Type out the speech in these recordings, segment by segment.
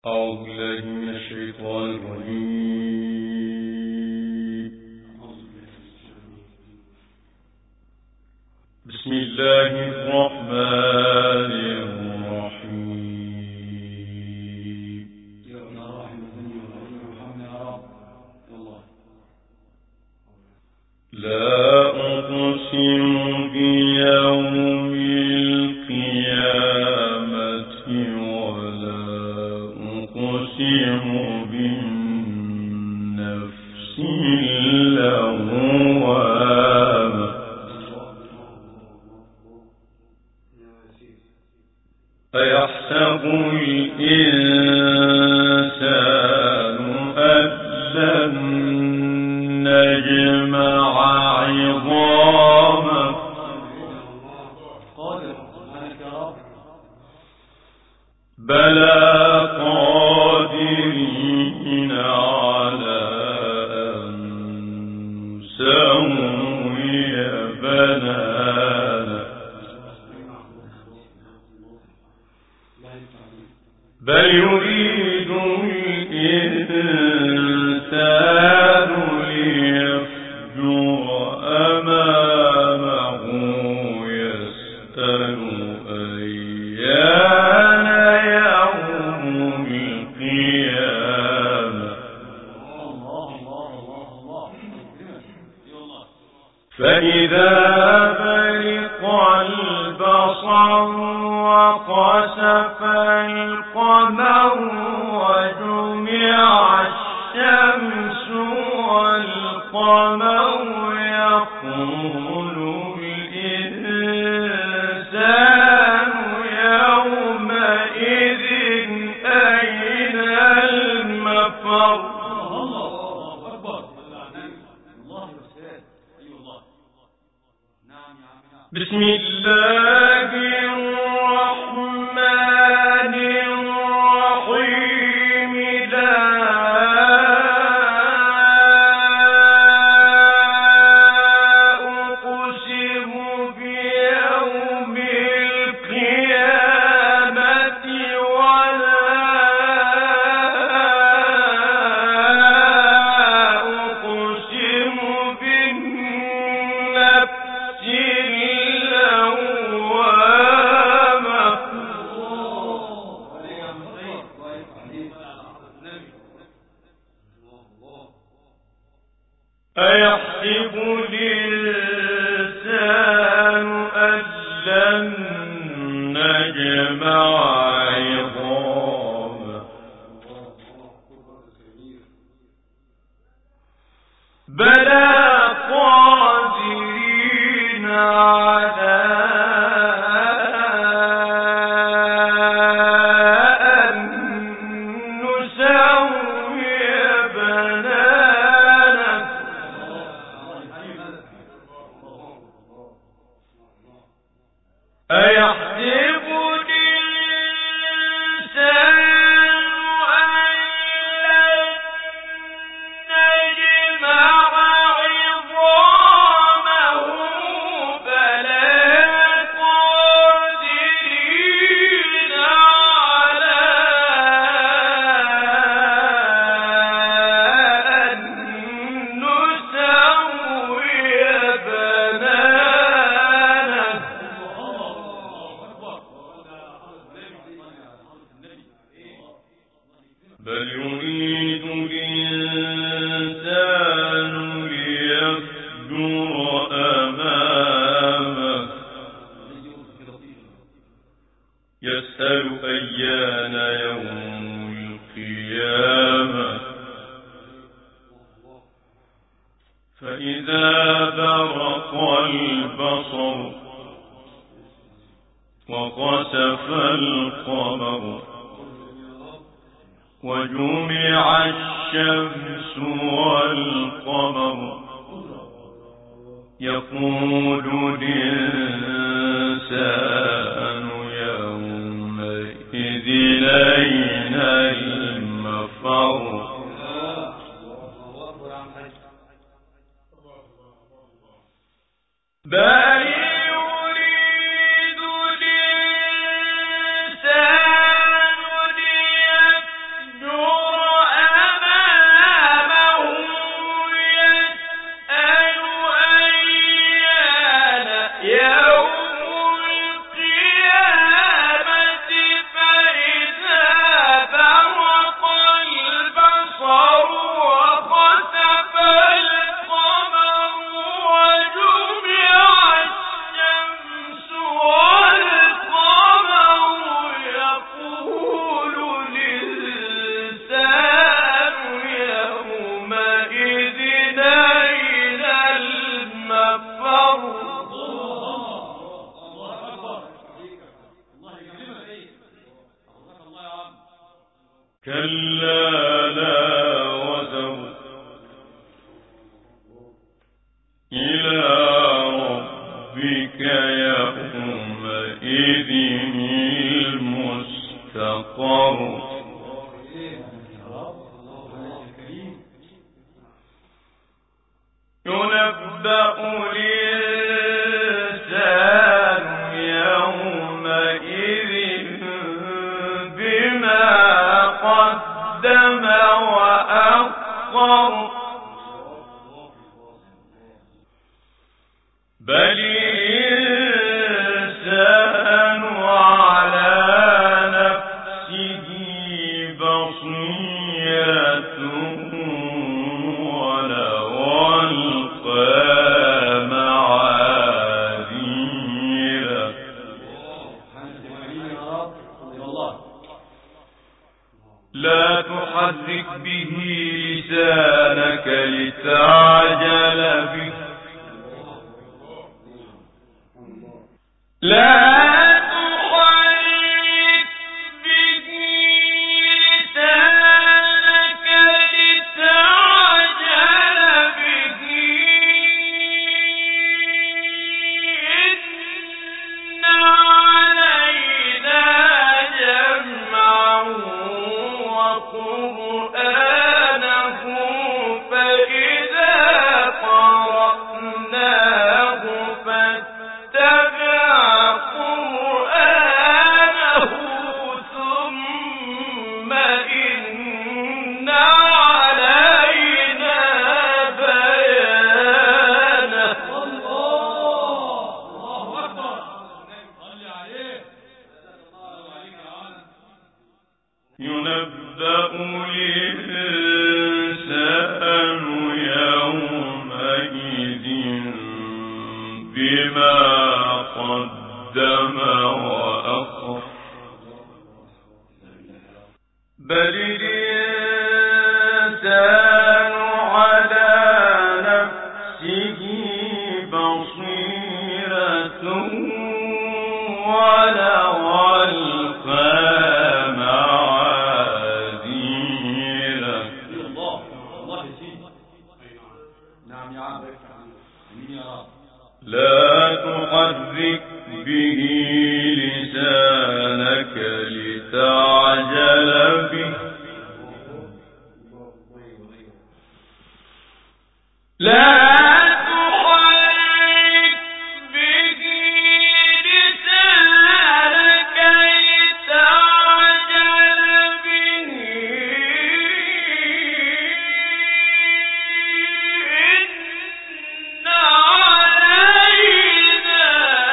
أعوذ بالله من الشيطان الرجيم. بسم الله الرحمن الرحيم. لا أقسم بيوم القيامة ولا أقسم بالنفس اللوامة أيحسب الإنسان أن لن نجمع عظامه بلى قادرين على أن نسوي بنانه بل يريد الإنسان ليفجر أمامه يسأل أيان يوم القيامة فإذا برق البصر وخسف القمر وجمع الشمس والقمر يقول الإنسان يومئذ أين المفر بسم الله الرحمن الرحيم لا أقسم بيوم القيامة ولا أقسم بالنفس أيحسب الإنسان أن لن نجمع عظامه بلى قادرين على أن نسوي بنانه أيحسب الإنسان أن لن نجمع عظامه بلى قادرين على أن نسوي بنانه بل يريد الإنسان ليفجر أمامه يسأل أيان يوم القيامة فإذا برق البصر وخسف القمر وجمع الشمس والقمر يقول الإنسان يومئذ أين المفر بل يريد الإنسان ليفجر كلا لا وزر إلى ربك يومئذ المستقر ينبأ الإنسان يومئذ بما قدم وأخر بل الإنسان على نفسه بصيرة ولو ألقى معاذيره لا تحرك به لسانك لتعجل به لا تحرك به لسانك لتعجل به إن علينا جمعه وقرآنه فإذا قرأناه فاتبع قرآنه ثم إن علينا بيانه الله أكبر صل عليه ينبأ الإنسان يومئذ بما قدم وأخر بل الإنسان على نفسه بصيرة ولو ألقى معاذيره الله يسير نعم يا عم لا تحرك به لسانك لتعجل به لا تحرك به لسانك لتعجل به إن علينا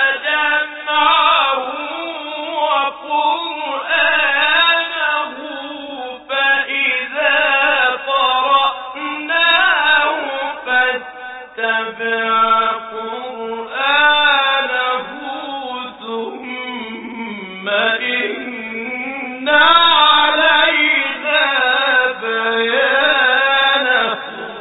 جمعه وقرآنه فإذا قرأناه فاتبع قرآنه ثم إن علينا بيانه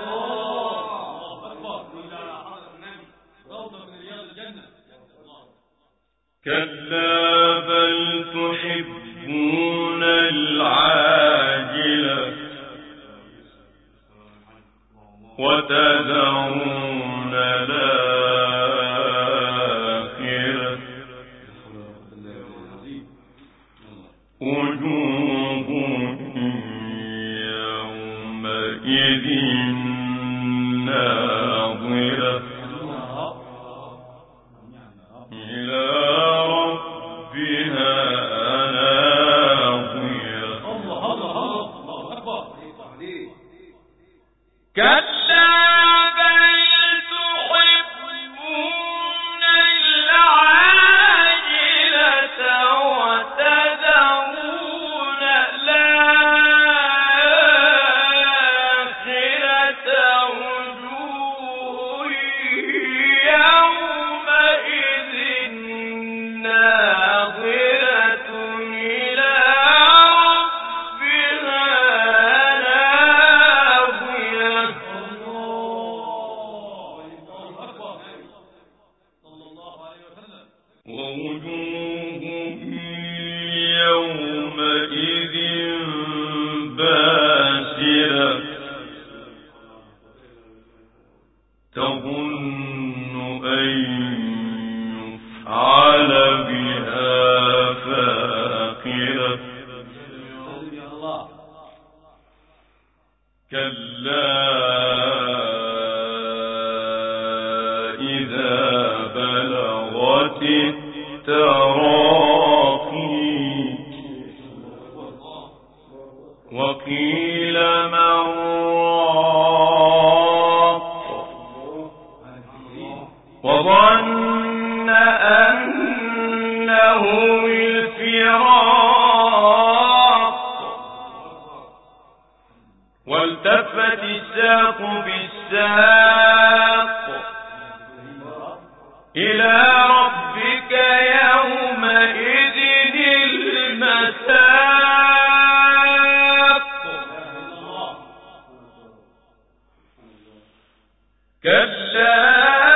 كلا بل تحبون العاجلة وتذرون الآخرة وجوه يومئذ ناظرة إلى ربها ناظرة كلا بل تحبون العاجلة وتذرون الآخرة وجوه يومئذ ناظرة إلى ربها ناظرة ووجوه يومئذ ساخرة كلا إذا بلغت التراقي وقيل من راق وظن أنه الفراق والتفت الساق بالساق إلى ربك يومئذ المساق كلا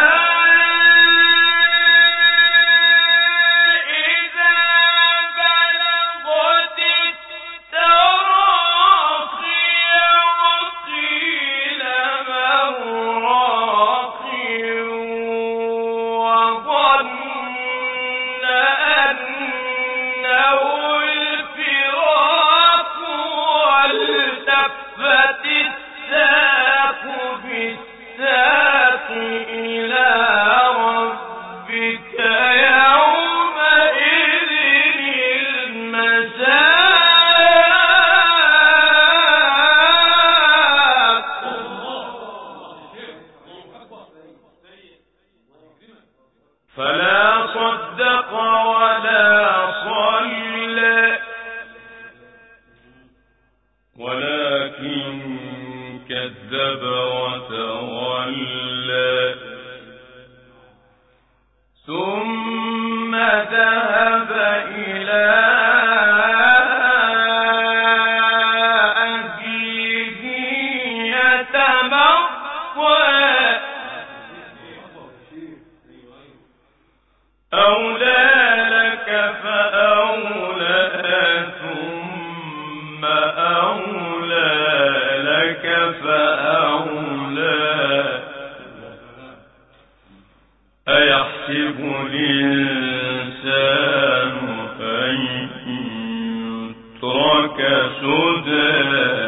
فلا صدق ولا صلى ولكن كذب وتولى ثم ذهب إلى أهله يتمطى أولى لك فأولى ثم أولى لك فأولى أيحسب الإنسان أن يترك سدى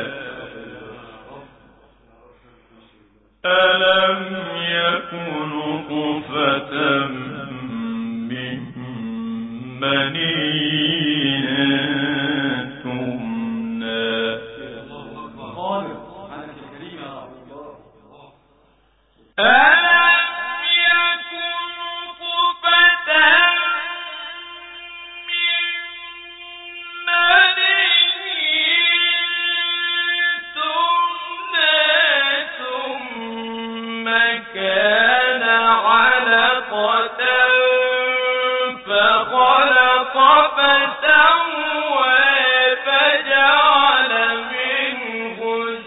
ألم يكن نطفة من مني تمنى كان علقة فخلق فسوى فجعل منه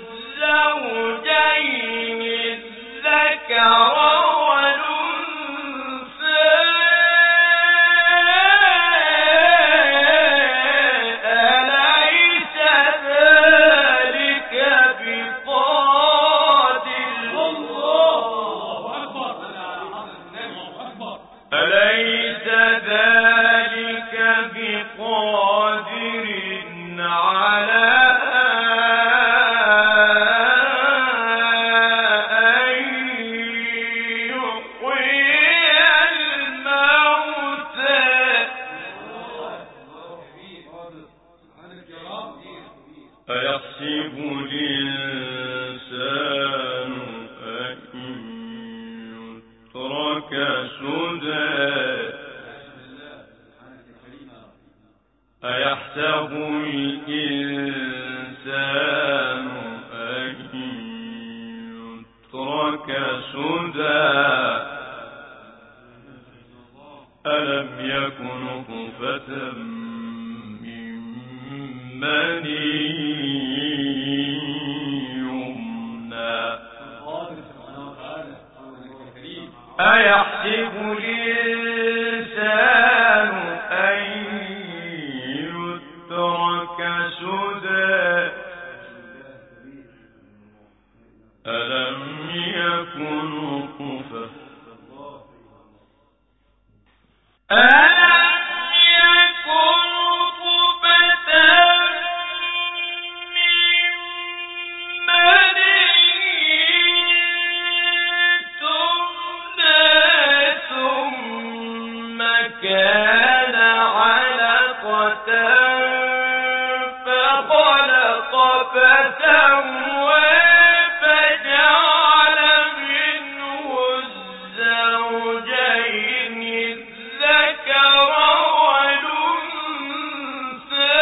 الزوجين الذكر والأنثى أليس ذلك بقادر على أن يحيي الموتى أيحسب الإنسان أن يترك سدى أيحسب الإنسان أن يترك سدى ألم يكن نطفة من مني يمنى أيحسب الإنسان أن يترك سدى ألم يكن نطفة ألم يكن نطفة فخلق فسوى فجعل منه الزوجين الذكر والأنثى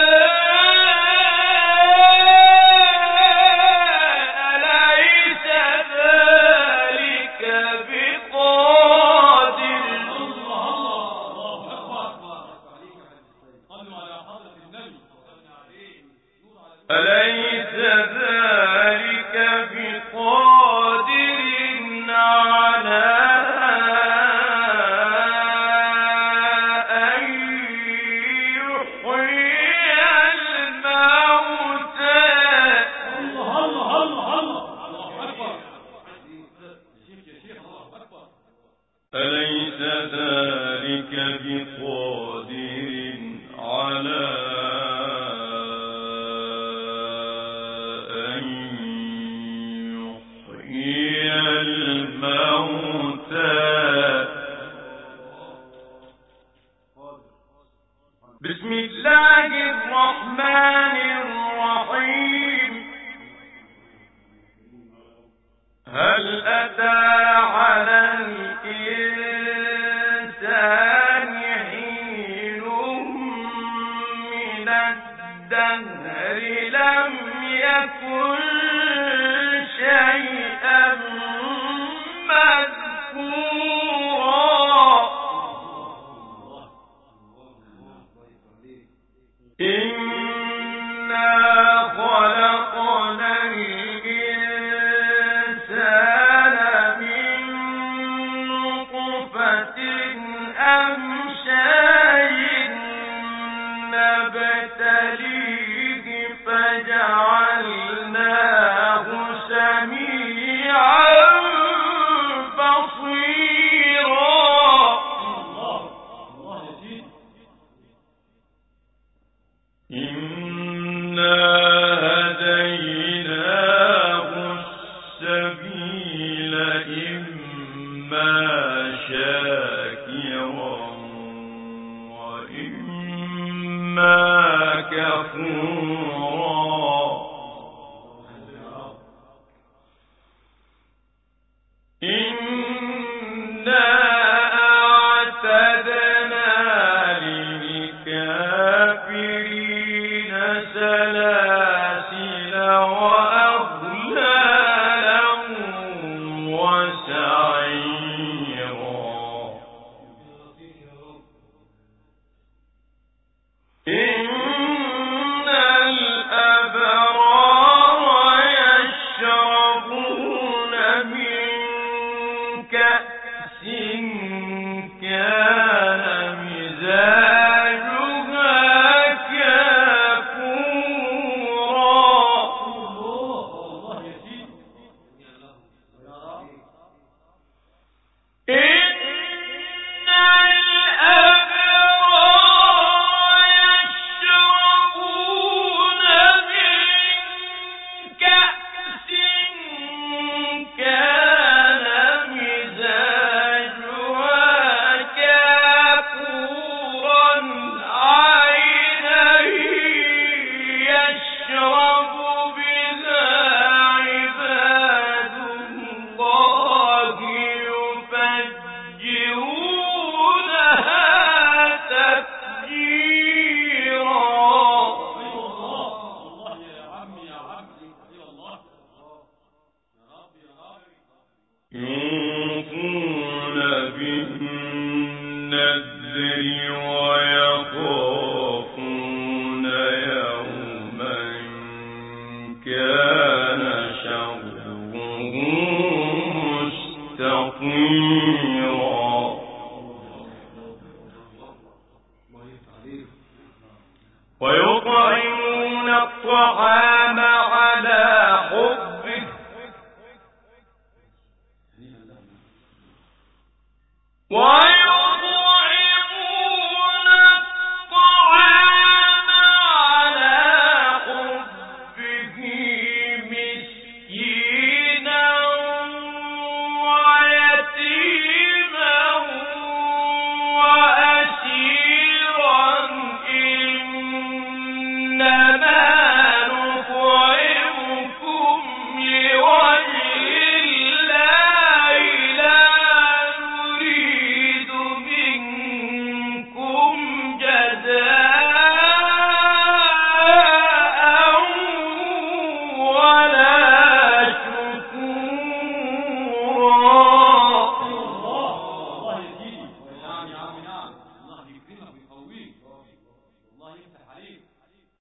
أليس ذلك بقادر أليس ذلك بقادر على أن يحيي الموتى أليس ذلك بقادر على بسم الله الرحمن الرحيم هل أتى على الإنسان حين من الدهر لم يكن شيئا مذكورا إنا خلقنا الإنسان من نطفة أمشاج نبتليه فجعلناه سميعا بصيرا إنا هديناه السبيل إما شاكرا وإما كفورا إنا أعتدنا للكافرين سلاسل وأغلالا وسعيرا إن الأبرار يشربون من كأس كان مزاجها كافورا إن الأبرار يشربون من كأس كان مزاجها كافورا عينا يشرب بها عباد الله يفجرونها تفجيرا يوفون بالنذر ويخافون يوما كان شره مستطيرا ويطعمون الطعام على حبه ويطعمون الطعام على حبه مسكينا ويتيما وأسيرا إنما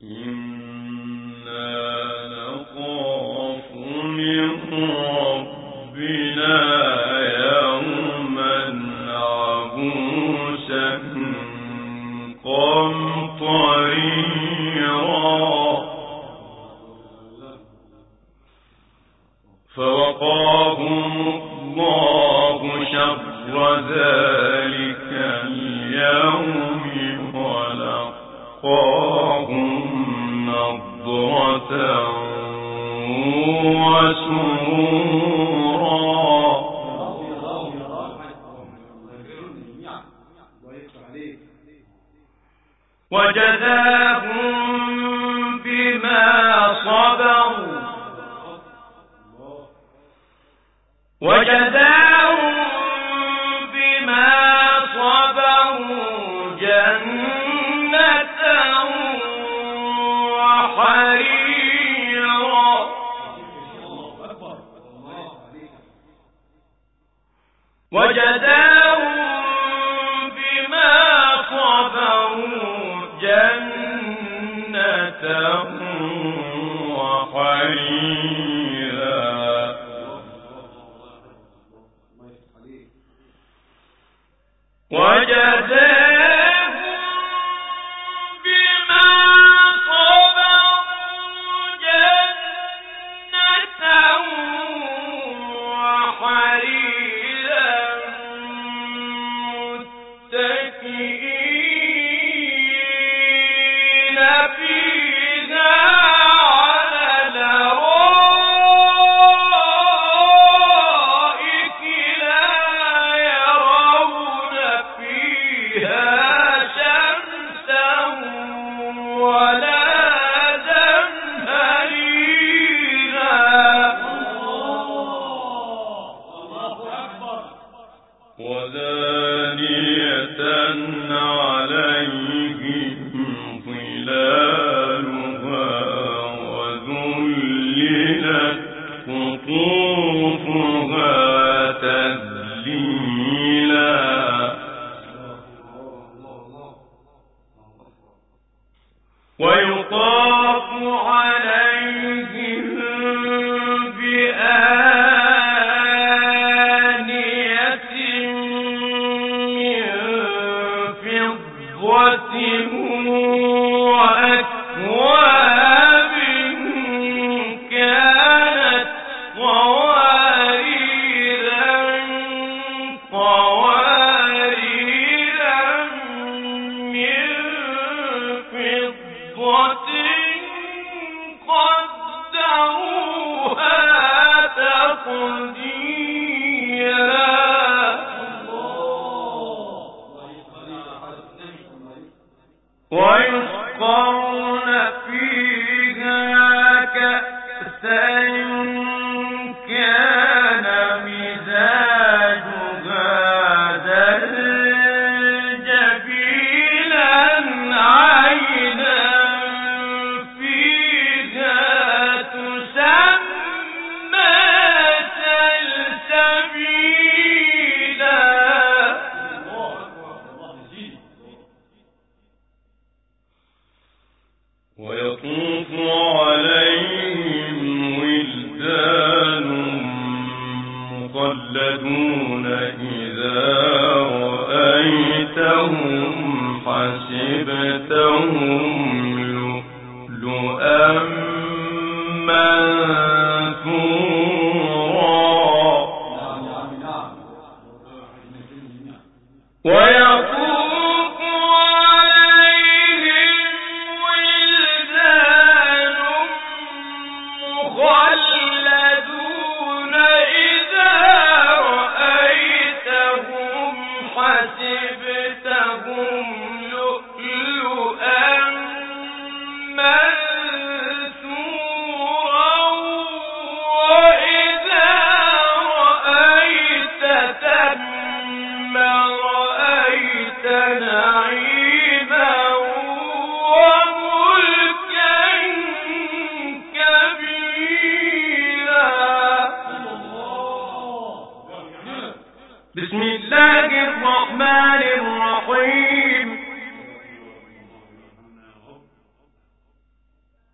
حسبتهم لؤلؤا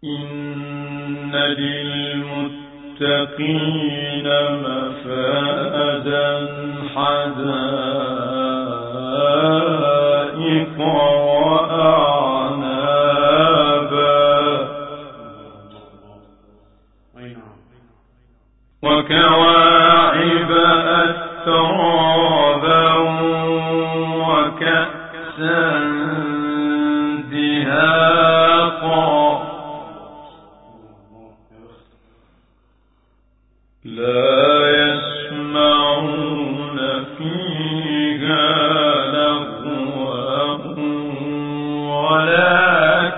إن للمتقين مفازا حدائق وأعنابا وكواعب أترابا وكأسا دهاقا لا يسمعون فيها لغوا ولا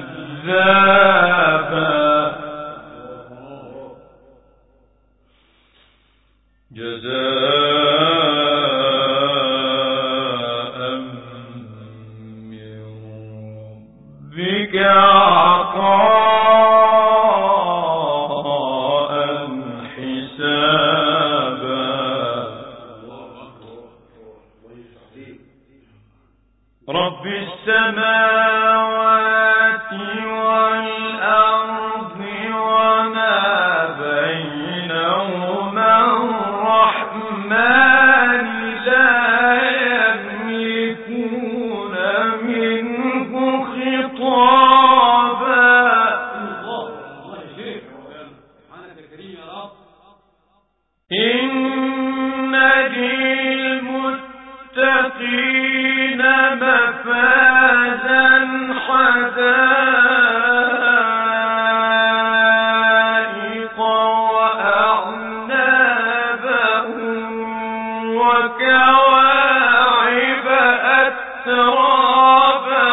كذابا جزاء من ربك عطاء حسابا رب السماوات والأرض وما بينهما الرحمن لا يملكون منه خطابا إن للمتقين مفازا حدائق وأعنابا وكواعب أترابا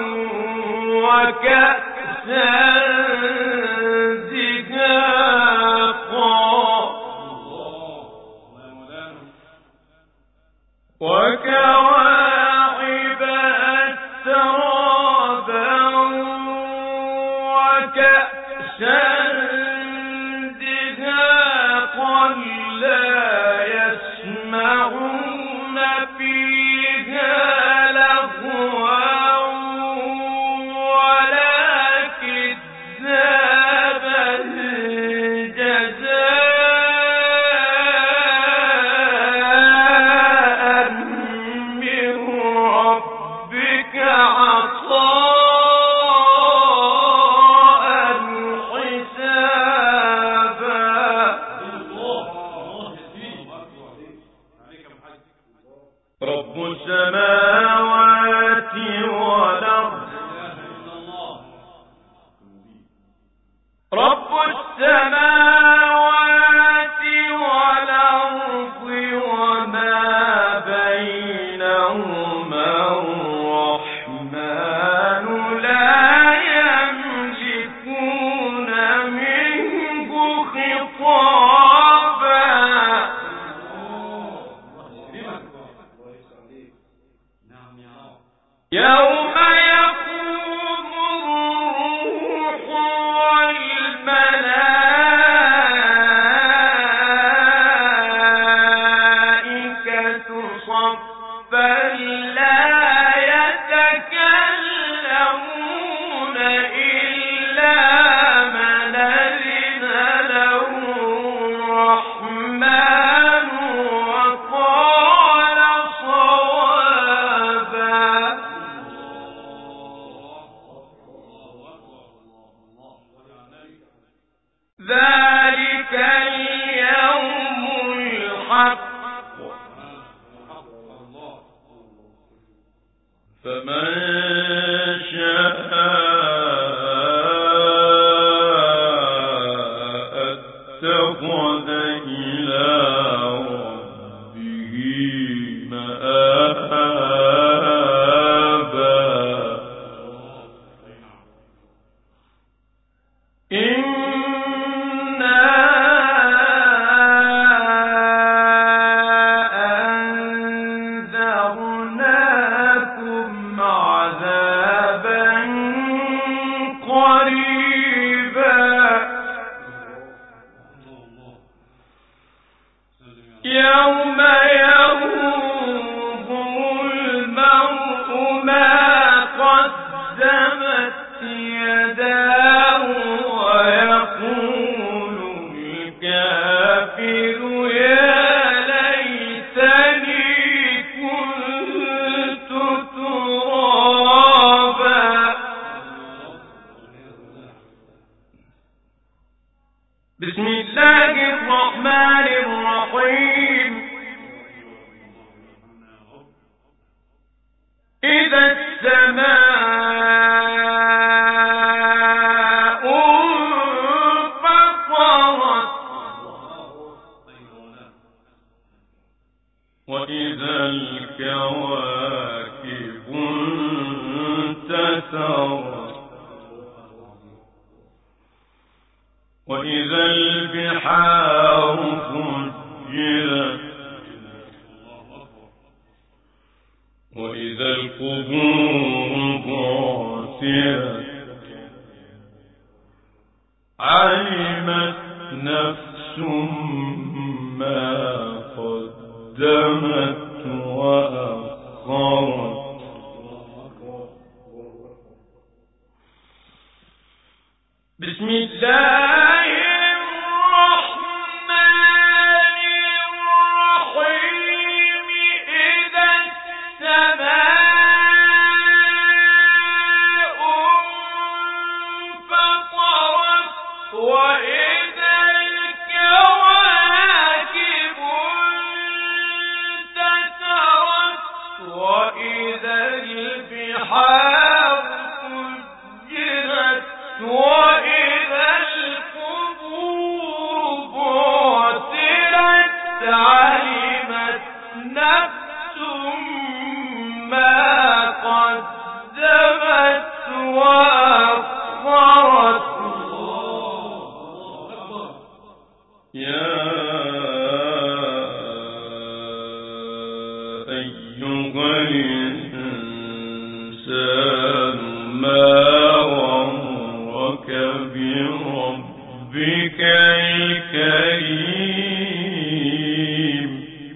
وكأسا وكواعب أترابا وكأسا دهاقا لا يسمعون فيها لغوا ولا كذابا رب السماوات والأرض رب السماوات والأرض وما بينهما الرحمن لا يملكون منه خطابا يوم يقوم الروح والملائكة صفا لا يتكلمون إلا من أذن له الرحمن وقال صوابا ذلك اليوم الحق فمن شاء اتخذ إلى ربه مآبا إنا بسم الله الرحمن الرحيم إذا السماء انفطرت وإذا الكواكب انتثرت وإذا البحار فجرت وإذا القبور بعثرت علمت نفس ما قدمت وأخرت بسم الله الرحمن الرحيم إذا السماء انفطرت وإذا الكواكب انتثرت وإذا البحار فجرت وإذا القبور بعثرت علمت نفس ما قدمت وأخرت يا أيها الإنسان ما غرك بربك الكريم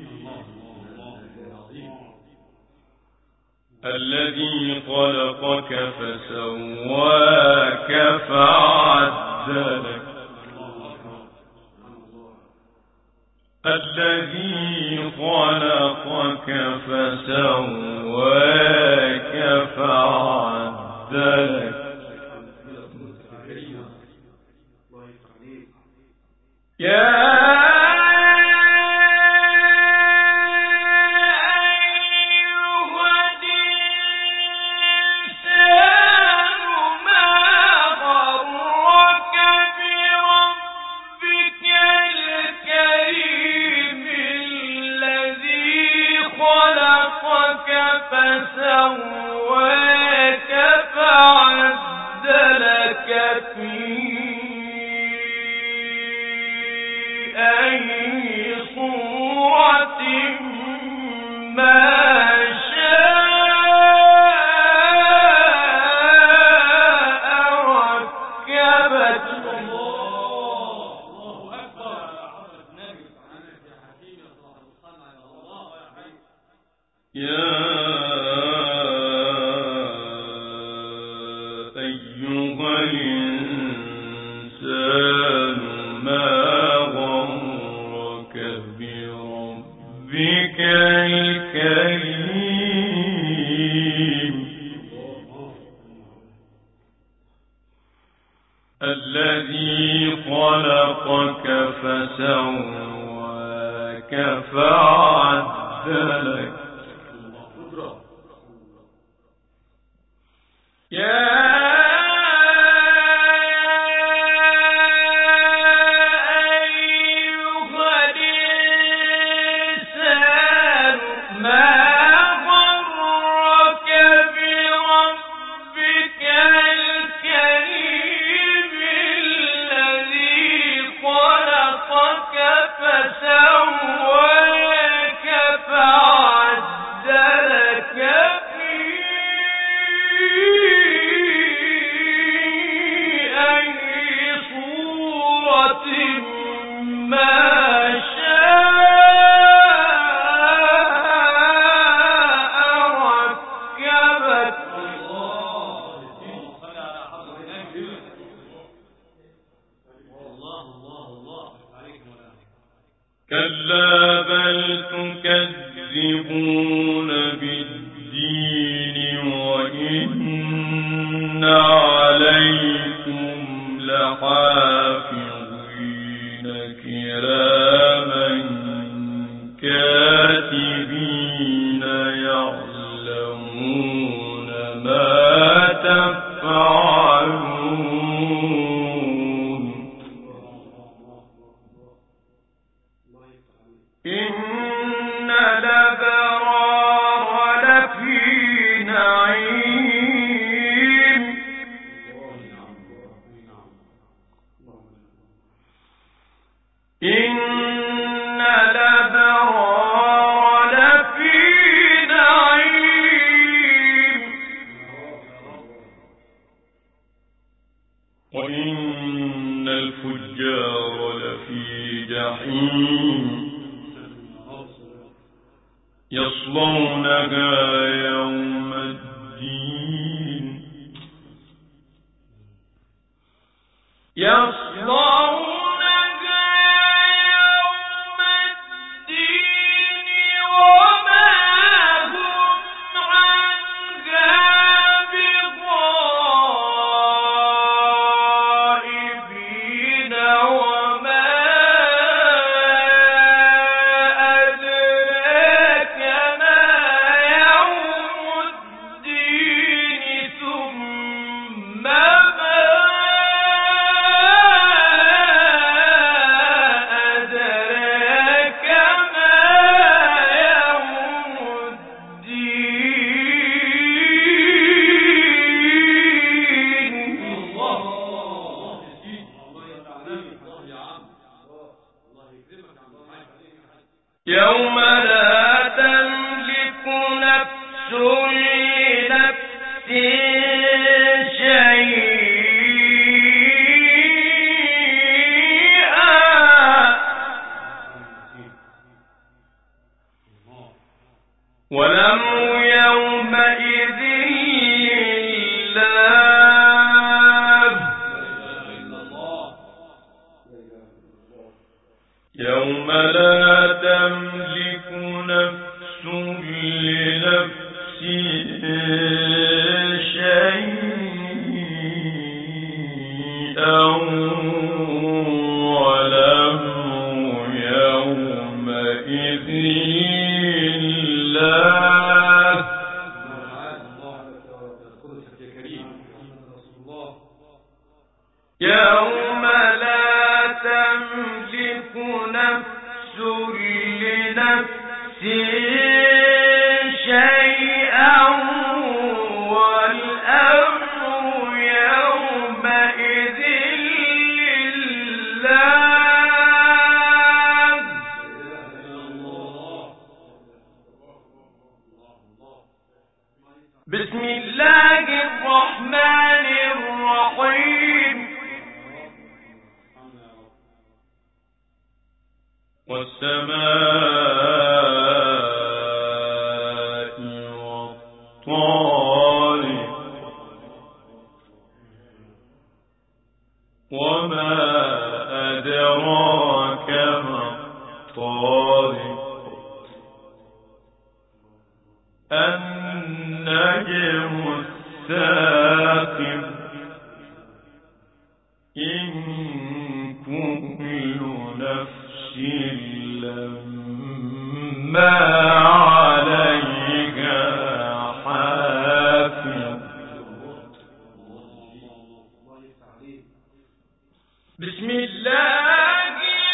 الذي خلقك فسواك فعدلك الذي خلقك فسواك فعدلك يا فسواك فعدلك في أي صورة ما شاء ركبك يا أيها الإنسان ما غرك بربك الكريم الذي خلقك فسواك فعدلك يا كلا بل تكذبون بالدين وإن عليكم لحافظين وإن الفجار لفي جحيم يصلونها يوم الدين يوم لا تملك نفس لنفس شيئا والأمر يومئذ لله يوم لا تملك نفس لنفس شيئا والأمر يومئذ لله يوم لا تملك نفس لنفس شيئا والأمر يومئذ لله بسم الله الرحمن الرحيم والسماء والطارق وما أدراك ما الطارق النجم الثاقب إن كل نفس لما عليها حافظ بسم الله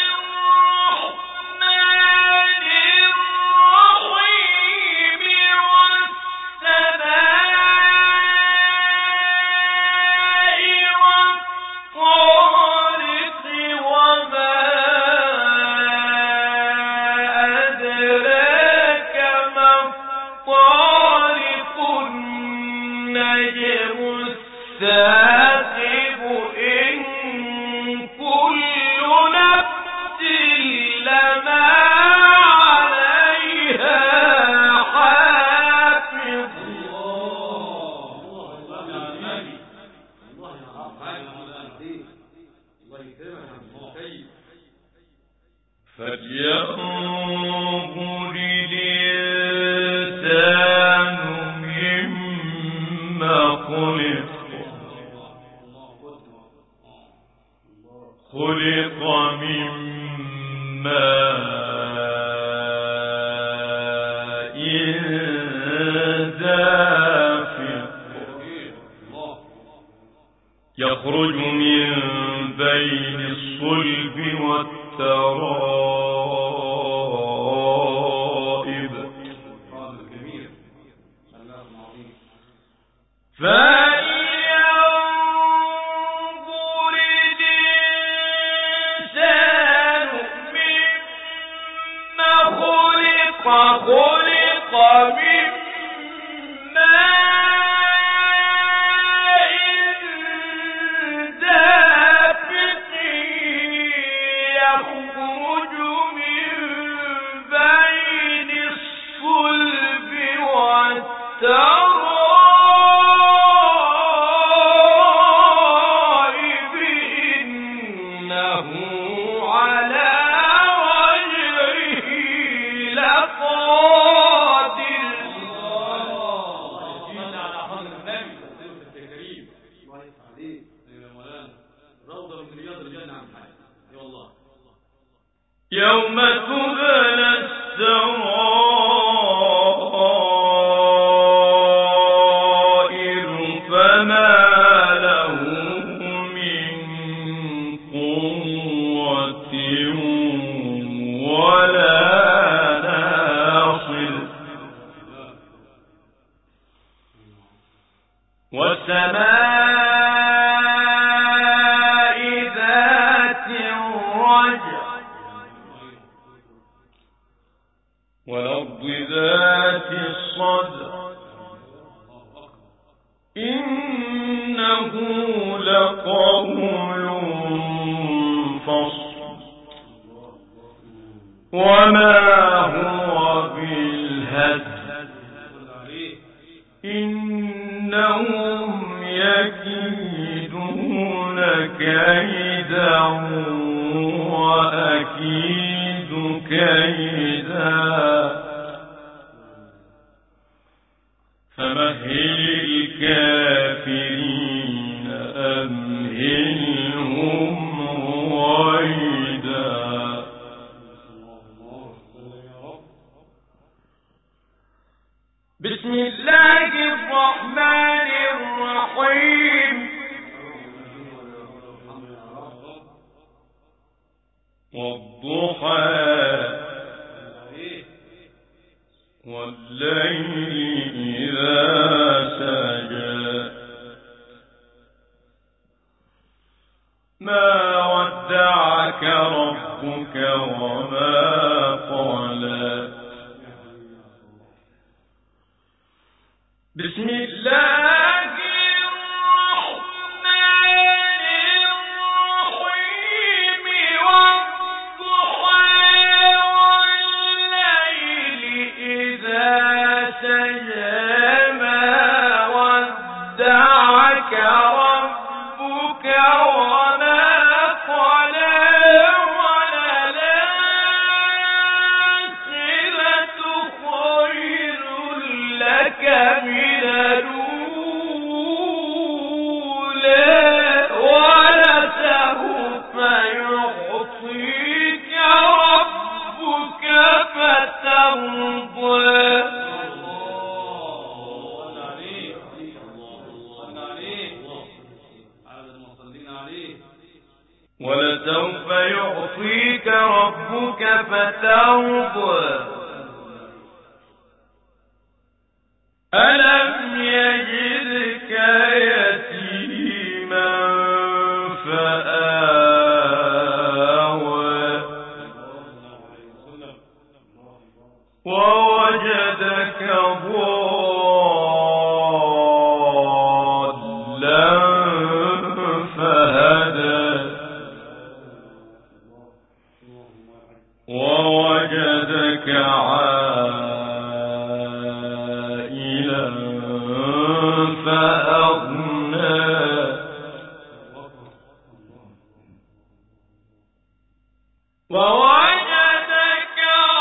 الرحمن الرحيم والسماء والطارق وما أدراك ما الطارق النجم الثاقب إن كل نفس لما عليها حافظ فلينظر الإنسان مما خلق خلق من ماء دافق يخرج من بين الصلب والترائب فلينظر الإنسان مما خلق خلق من ماء دافق يوم تبلى السرائر فما له من قوة ولا ناصر والسماء ذات الرجع والأرض ذات الصدع إنه لقول فصل وما هو بالهزل إنهم يكيدون كيدا وأكيد كيدا فمهل الكافرين أمهلهم رويدا بسم الله الرحمن الرحيم والضحى والليل إذا سجى ما ودعك ربك وما قلى بسم الله الرحمن الرحيم والضحى والليل إذا سجى ما ودعك ربك وما قلى وللآخرة خير لك من الأولى ولسوف يعطيك ربك فترضى ولسوف يعطيك ربك فترضى ألم يجدك يتيما فآوى ووجدك ضالا فهدى ووجدك عائلا فأغنى ووجدك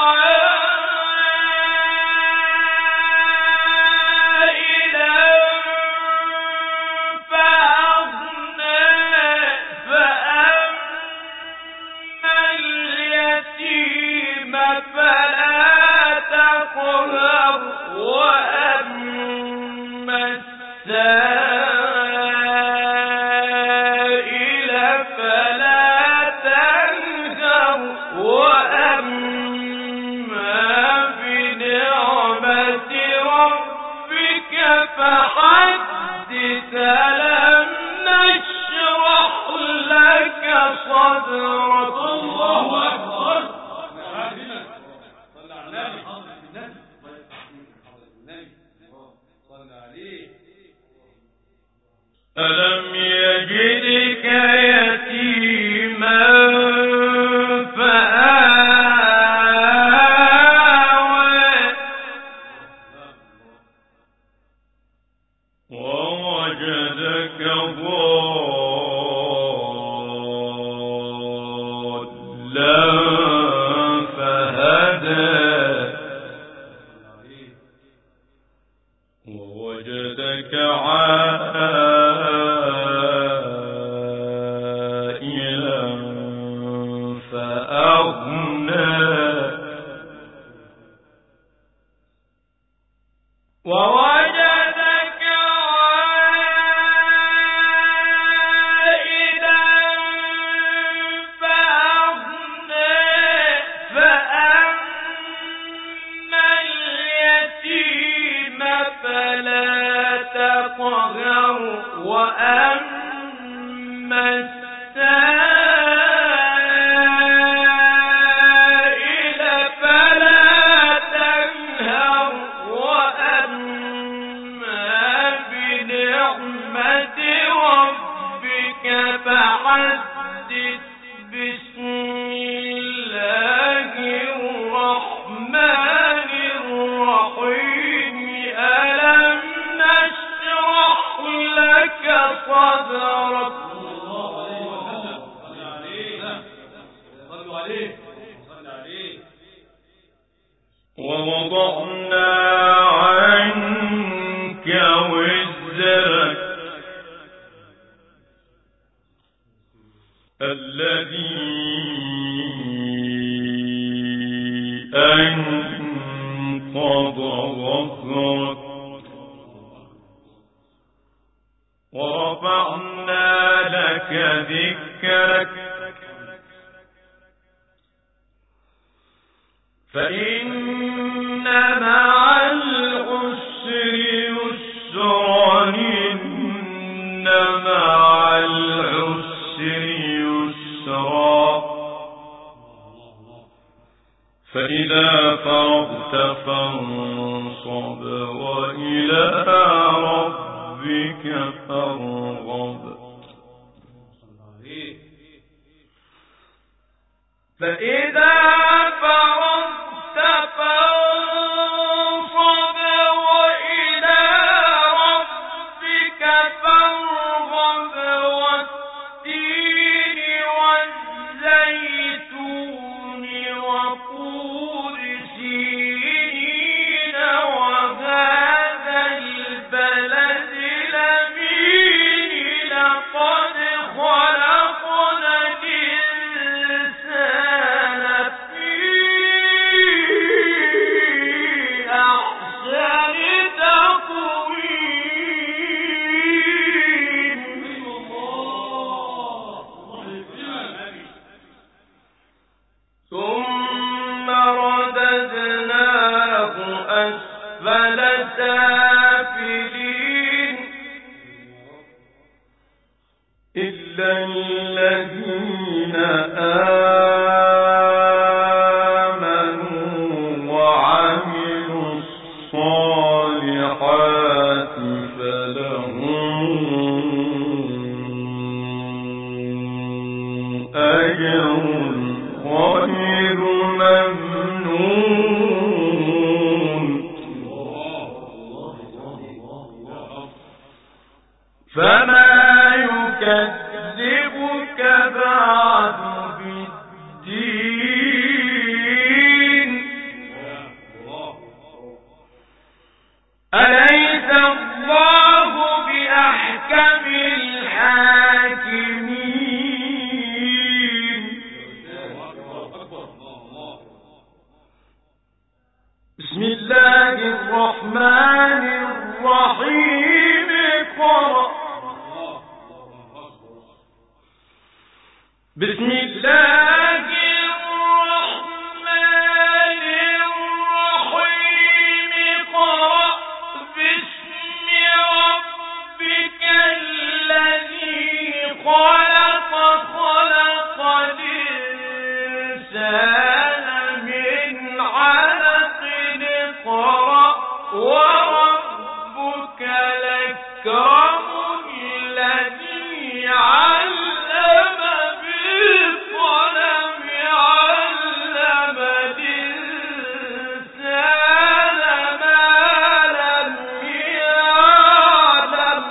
عائلا فأغنى فأما اليتيم فلا تقهر وأما السائل فلا تنهر وأما بنعمة ربك فحدث ألم نشرح لك صدرك الله أكبر ألم يجدك يتيما فآوى ووجدك ضالا ووضعنا عنك وزرك الذي أنقض ظهرك ورفعنا لك ذكرك فإن مع العسر يسرا إن مع العسر يسرا فإذا فرغت فانصب وإلى ربك فارغب فإذا فرغت فانصب وإلى ربك فارغب والتين والزيتون وطور سينين وهذا البلد الأمين لقد خلقنا الإنسان في أحسن تقويم ثم رددناه أسفل سافلين إلا الذين آمنوا وعملوا الصالحات فلهم أجر غير ممنون فما يكذبك بعد بالدين أليس الله بأحكم الحاكمين بسم الله الرحمن الرحيم اقرأ بسم الله الرحمن الرحيم اقرأ باسم ربك الذي خلق خلق الإنسان من علق اقرأ وربك الأكرم الذي علم بالقلم علم الإنسان ما لم يعلم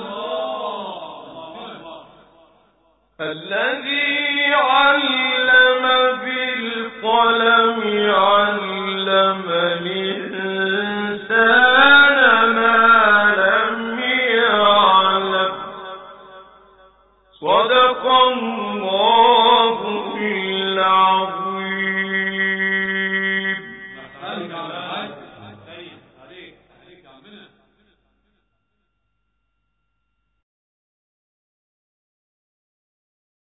الذي علم بالقلم علم الإنسان ما لم يعلم صدق الله العظيم